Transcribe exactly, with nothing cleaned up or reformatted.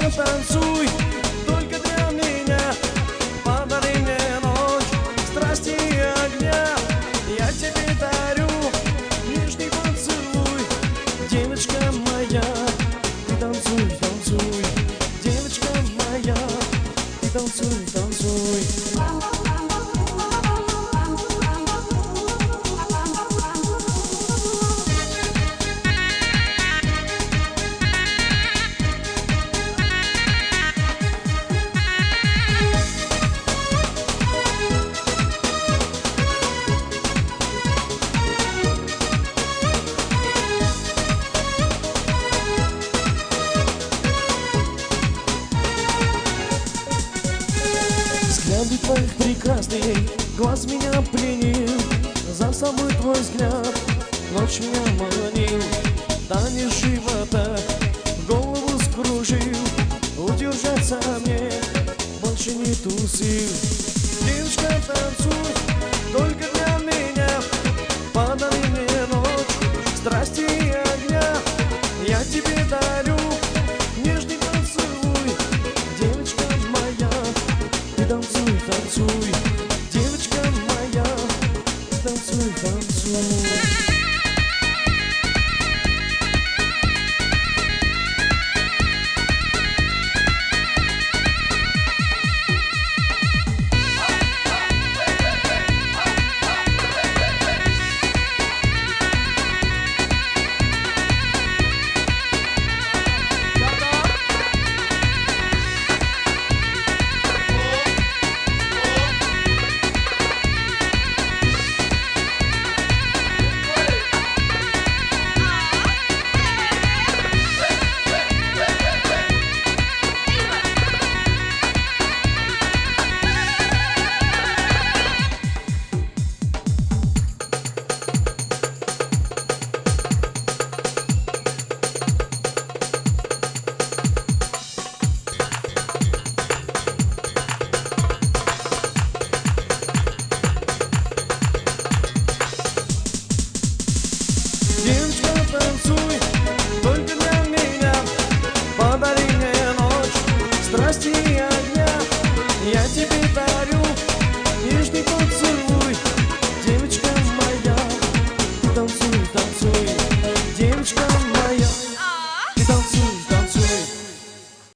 танцуй, только для меня. Подари мне ночь страсти и огня. Я тебе дарю нежный поцелуй. Девочка моя, ты танцуй, танцуй. Девочка моя, ты танцуй, танцуй. Взгляды твоих прекрасных глаз меня пленил, за собой твой взгляд ночь меня манил. Танец живота голову скружил, удержаться мне больше нету сил. Девочка, танцуй, только для меня. Подари мне ночь страсти и огня. Я тебе дарю нежный поцелуй. Девочка моя, ты танцуй, танцуй. Девочка моя, ты танцуй, танцуй. Девочка, танцуй, только для меня. Подари мне ночь страсти и огня. Я тебе дарю нежный поцелуй.